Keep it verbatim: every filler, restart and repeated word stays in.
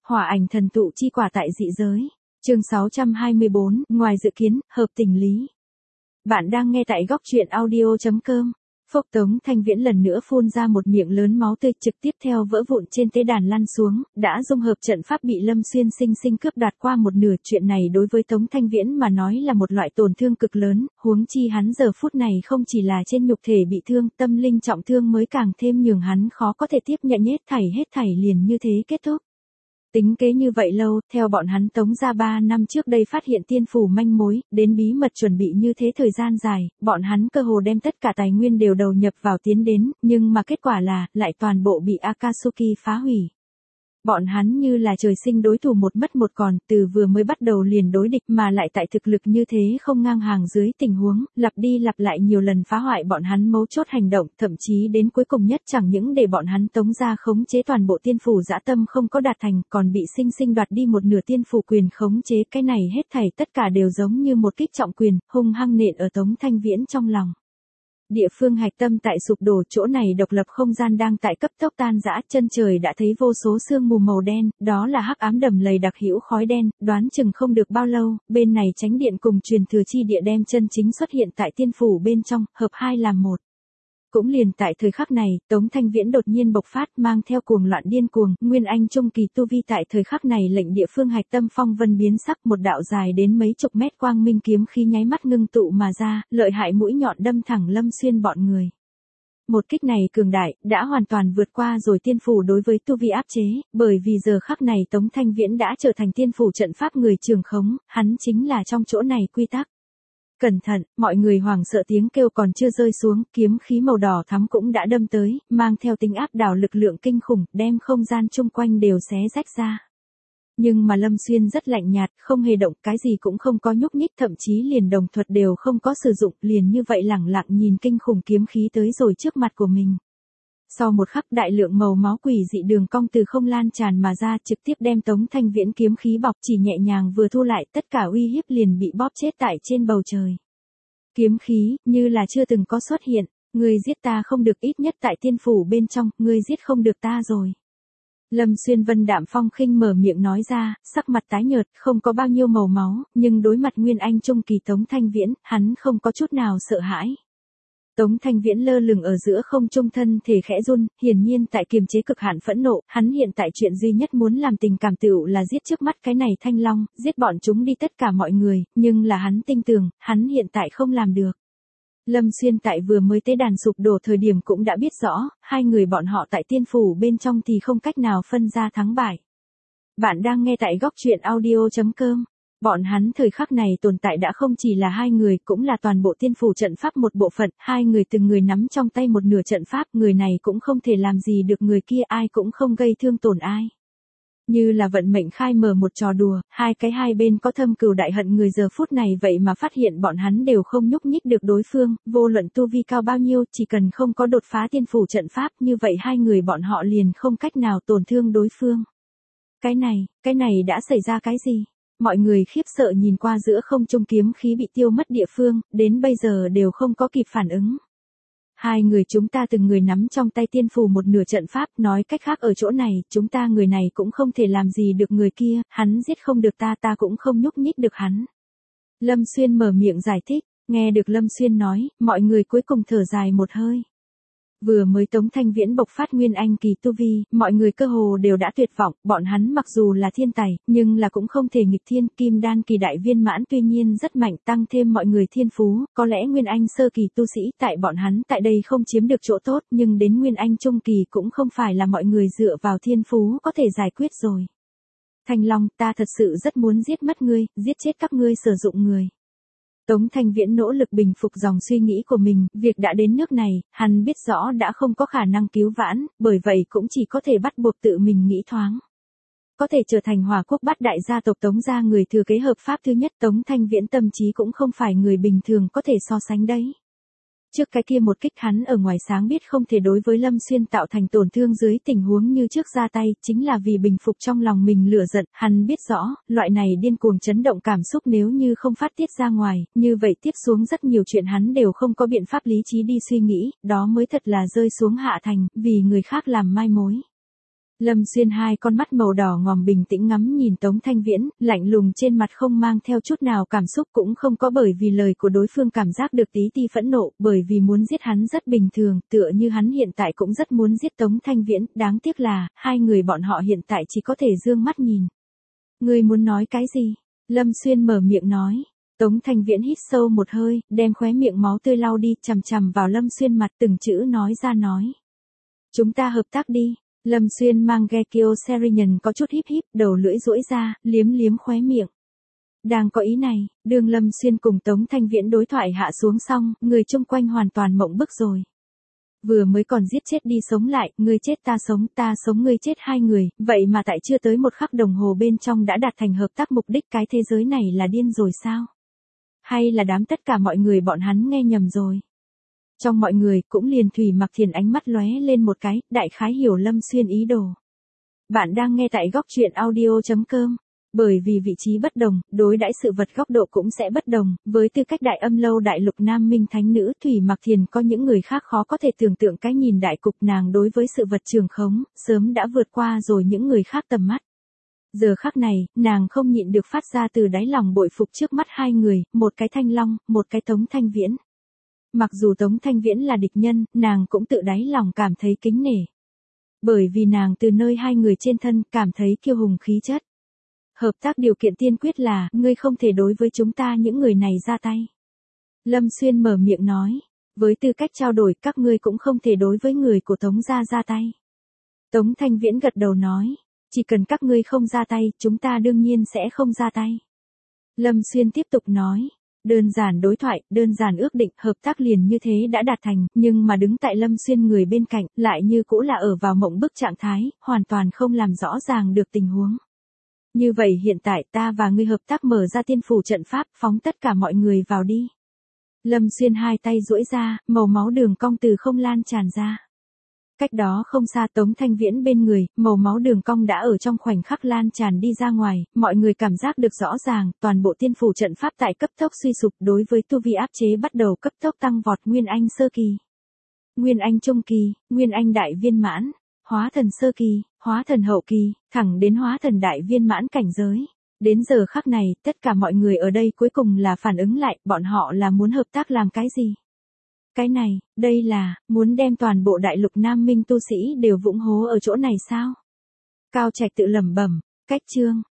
Hỏa ảnh thần tụ chi quả tại dị giới. Chương sáu trăm hai mươi bốn, ngoài dự kiến, hợp tình lý. Bạn đang nghe tại góc truyện audio chấm com. Phốc Tống Thanh Viễn lần nữa phun ra một miệng lớn máu tươi, trực tiếp theo vỡ vụn trên tế đàn lăn xuống, đã dung hợp trận pháp bị Lâm Xuyên sinh sinh cướp đoạt qua một nửa. Chuyện này đối với Tống Thanh Viễn mà nói là một loại tổn thương cực lớn, huống chi hắn giờ phút này không chỉ là trên nhục thể bị thương, tâm linh trọng thương mới càng thêm nhường hắn khó có thể tiếp nhận hết thảy hết thảy liền như thế kết thúc. Tính kế như vậy lâu, theo bọn hắn Tống gia ba năm trước đây phát hiện tiên phủ manh mối, đến bí mật chuẩn bị như thế thời gian dài, bọn hắn cơ hồ đem tất cả tài nguyên đều đầu nhập vào tiến đến, nhưng mà kết quả là, lại toàn bộ bị Akatsuki phá hủy. Bọn hắn như là trời sinh đối thủ một mất một còn, từ vừa mới bắt đầu liền đối địch mà lại tại thực lực như thế không ngang hàng dưới tình huống, lặp đi lặp lại nhiều lần phá hoại bọn hắn mấu chốt hành động, thậm chí đến cuối cùng nhất chẳng những để bọn hắn Tống gia khống chế toàn bộ tiên phủ dã tâm không có đạt thành, còn bị sinh sinh đoạt đi một nửa tiên phủ quyền khống chế. Cái này hết thảy tất cả đều giống như một kích trọng quyền, hung hăng nện ở Tống Thanh Viễn trong lòng. Địa phương hạch tâm tại sụp đổ, chỗ này độc lập không gian đang tại cấp tốc tan rã, chân trời đã thấy vô số sương mù màu đen, đó là hắc ám đầm lầy đặc hữu khói đen, đoán chừng không được bao lâu, bên này chánh điện cùng truyền thừa chi địa đem chân chính xuất hiện tại tiên phủ bên trong, hợp hai làm một. Cũng liền tại thời khắc này, Tống Thanh Viễn đột nhiên bộc phát, mang theo cuồng loạn điên cuồng, nguyên anh trung kỳ tu vi tại thời khắc này lệnh địa phương hạch tâm phong vân biến sắc, một đạo dài đến mấy chục mét quang minh kiếm khí nháy mắt ngưng tụ mà ra, lợi hại mũi nhọn đâm thẳng Lâm Xuyên bọn người. Một kích này cường đại, đã hoàn toàn vượt qua rồi tiên phủ đối với tu vi áp chế, bởi vì giờ khắc này Tống Thanh Viễn đã trở thành tiên phủ trận pháp người trường khống, hắn chính là trong chỗ này quy tắc. Cẩn thận, mọi người hoảng sợ tiếng kêu còn chưa rơi xuống, kiếm khí màu đỏ thắm cũng đã đâm tới, mang theo tính áp đảo lực lượng kinh khủng, đem không gian chung quanh đều xé rách ra. Nhưng mà Lâm Xuyên rất lạnh nhạt, không hề động, cái gì cũng không có nhúc nhích, thậm chí liền đồng thuật đều không có sử dụng, liền như vậy lẳng lặng nhìn kinh khủng kiếm khí tới rồi trước mặt của mình. Sau một khắc, đại lượng màu máu quỷ dị đường cong từ không lan tràn mà ra, trực tiếp đem Tống Thanh Viễn kiếm khí bọc, chỉ nhẹ nhàng vừa thu lại, tất cả uy hiếp liền bị bóp chết tại trên bầu trời. Kiếm khí, như là chưa từng có xuất hiện, ngươi giết ta không được, ít nhất tại tiên phủ bên trong, ngươi giết không được ta rồi. Lâm Xuyên vân đạm phong khinh mở miệng nói ra, sắc mặt tái nhợt, không có bao nhiêu màu máu, nhưng đối mặt nguyên anh trung kỳ Tống Thanh Viễn, hắn không có chút nào sợ hãi. Tống Thanh Viễn lơ lửng ở giữa không trung, thân thể khẽ run, hiển nhiên tại kiềm chế cực hạn phẫn nộ, hắn hiện tại chuyện duy nhất muốn làm tình cảm tựu là giết trước mắt cái này Thanh Long, giết bọn chúng đi tất cả mọi người, nhưng là hắn tin tưởng, hắn hiện tại không làm được. Lâm Xuyên tại vừa mới tế đàn sụp đổ thời điểm cũng đã biết rõ, hai người bọn họ tại tiên phủ bên trong thì không cách nào phân ra thắng bại. Bạn đang nghe tại góc truyện audio chấm com. Bọn hắn thời khắc này tồn tại đã không chỉ là hai người, cũng là toàn bộ tiên phủ trận pháp một bộ phận, hai người từng người nắm trong tay một nửa trận pháp, người này cũng không thể làm gì được người kia, ai cũng không gây thương tổn ai. Như là vận mệnh khai mở một trò đùa, hai cái hai bên có thâm cừu đại hận người giờ phút này vậy mà phát hiện bọn hắn đều không nhúc nhích được đối phương, vô luận tu vi cao bao nhiêu, chỉ cần không có đột phá tiên phủ trận pháp, như vậy hai người bọn họ liền không cách nào tổn thương đối phương. Cái này, cái này đã xảy ra cái gì? Mọi người khiếp sợ nhìn qua giữa không trung kiếm khí bị tiêu mất địa phương, đến bây giờ đều không có kịp phản ứng. Hai người chúng ta từng người nắm trong tay tiên phủ một nửa trận pháp, nói cách khác ở chỗ này, chúng ta người này cũng không thể làm gì được người kia, hắn giết không được ta, ta cũng không nhúc nhích được hắn. Lâm Xuyên mở miệng giải thích, nghe được Lâm Xuyên nói, mọi người cuối cùng thở dài một hơi. Vừa mới Tống Thanh Viễn bộc phát nguyên anh kỳ tu vi, mọi người cơ hồ đều đã tuyệt vọng, bọn hắn mặc dù là thiên tài, nhưng là cũng không thể nghịch thiên, kim đan kỳ đại viên mãn tuy nhiên rất mạnh, tăng thêm mọi người thiên phú, có lẽ nguyên anh sơ kỳ tu sĩ tại bọn hắn tại đây không chiếm được chỗ tốt, nhưng đến nguyên anh trung kỳ cũng không phải là mọi người dựa vào thiên phú có thể giải quyết rồi. Thanh Long, ta thật sự rất muốn giết mất ngươi, giết chết các ngươi sử dụng người. Tống Thanh Viễn nỗ lực bình phục dòng suy nghĩ của mình, việc đã đến nước này, hắn biết rõ đã không có khả năng cứu vãn, bởi vậy cũng chỉ có thể bắt buộc tự mình nghĩ thoáng. Có thể trở thành Hòa Quốc bát đại gia tộc Tống gia người thừa kế hợp pháp thứ nhất, Tống Thanh Viễn tâm trí cũng không phải người bình thường có thể so sánh đấy. Trước cái kia một kích hắn ở ngoài sáng biết không thể đối với Lâm Xuyên tạo thành tổn thương dưới tình huống như trước ra tay, chính là vì bình phục trong lòng mình lửa giận, hắn biết rõ, loại này điên cuồng chấn động cảm xúc nếu như không phát tiết ra ngoài, như vậy tiếp xuống rất nhiều chuyện hắn đều không có biện pháp lý trí đi suy nghĩ, đó mới thật là rơi xuống hạ thành, vì người khác làm mai mối. Lâm Xuyên hai con mắt màu đỏ ngòm bình tĩnh ngắm nhìn Tống Thanh Viễn, lạnh lùng trên mặt không mang theo chút nào cảm xúc, cũng không có bởi vì lời của đối phương cảm giác được tí ti phẫn nộ, bởi vì muốn giết hắn rất bình thường, tựa như hắn hiện tại cũng rất muốn giết Tống Thanh Viễn, đáng tiếc là, hai người bọn họ hiện tại chỉ có thể dương mắt nhìn. Ngươi muốn nói cái gì? Lâm Xuyên mở miệng nói. Tống Thanh Viễn hít sâu một hơi, đem khóe miệng máu tươi lau đi, chằm chằm vào Lâm Xuyên mặt, từng chữ nói ra nói. Chúng ta hợp tác đi. Lâm Xuyên mang Gekio Serian có chút híp híp, đầu lưỡi duỗi ra, liếm liếm khóe miệng. Đang có ý này, đường Lâm Xuyên cùng Tống Thanh Viễn đối thoại hạ xuống xong, người chung quanh hoàn toàn mộng bức rồi. Vừa mới còn giết chết đi sống lại, ngươi chết ta sống, ta sống ngươi chết hai người, vậy mà tại chưa tới một khắc đồng hồ bên trong đã đạt thành hợp tác mục đích, cái thế giới này là điên rồi sao? Hay là đám tất cả mọi người bọn hắn nghe nhầm rồi? Trong mọi người, cũng liền Thủy Mặc Thiền ánh mắt lóe lên một cái, đại khái hiểu Lâm Xuyên ý đồ. Bạn đang nghe tại góc truyện audio chấm com. Bởi vì vị trí bất đồng, đối đãi sự vật góc độ cũng sẽ bất đồng, với tư cách đại âm lâu đại lục nam minh thánh nữ, Thủy Mặc Thiền có những người khác khó có thể tưởng tượng cái nhìn đại cục, nàng đối với sự vật trường khống, sớm đã vượt qua rồi những người khác tầm mắt. Giờ khắc này, nàng không nhịn được phát ra từ đáy lòng bội phục trước mắt hai người, một cái Thanh Long, một cái Tống Thanh Viễn. Mặc dù Tống Thanh Viễn là địch nhân, nàng cũng tự đáy lòng cảm thấy kính nể. Bởi vì nàng từ nơi hai người trên thân cảm thấy kiêu hùng khí chất. Hợp tác điều kiện tiên quyết là, ngươi không thể đối với chúng ta những người này ra tay. Lâm Xuyên mở miệng nói, với tư cách trao đổi các ngươi cũng không thể đối với người của Tống gia ra tay. Tống Thanh Viễn gật đầu nói, chỉ cần các ngươi không ra tay, chúng ta đương nhiên sẽ không ra tay. Lâm Xuyên tiếp tục nói. Đơn giản đối thoại, đơn giản ước định, hợp tác liền như thế đã đạt thành, nhưng mà đứng tại Lâm Xuyên người bên cạnh, lại như cũ là ở vào mộng bức trạng thái, hoàn toàn không làm rõ ràng được tình huống. Như vậy hiện tại ta và ngươi hợp tác mở ra tiên phủ trận pháp, phóng tất cả mọi người vào đi. Lâm Xuyên hai tay duỗi ra, màu máu đường cong từ không lan tràn ra. Cách đó không xa Tống Thanh Viễn bên người, màu máu đường cong đã ở trong khoảnh khắc lan tràn đi ra ngoài, mọi người cảm giác được rõ ràng, toàn bộ tiên phủ trận pháp tại cấp tốc suy sụp, đối với tu vi áp chế bắt đầu cấp tốc tăng vọt, Nguyên Anh sơ kỳ, Nguyên Anh trung kỳ, Nguyên Anh đại viên mãn, Hóa thần sơ kỳ, Hóa thần hậu kỳ, thẳng đến Hóa thần đại viên mãn cảnh giới. Đến giờ khắc này, tất cả mọi người ở đây cuối cùng là phản ứng lại, bọn họ là muốn hợp tác làm cái gì? Cái này, đây là, muốn đem toàn bộ đại lục nam minh tu sĩ đều vũng hố ở chỗ này sao? Cao Trạch tự lẩm bẩm, cách chương.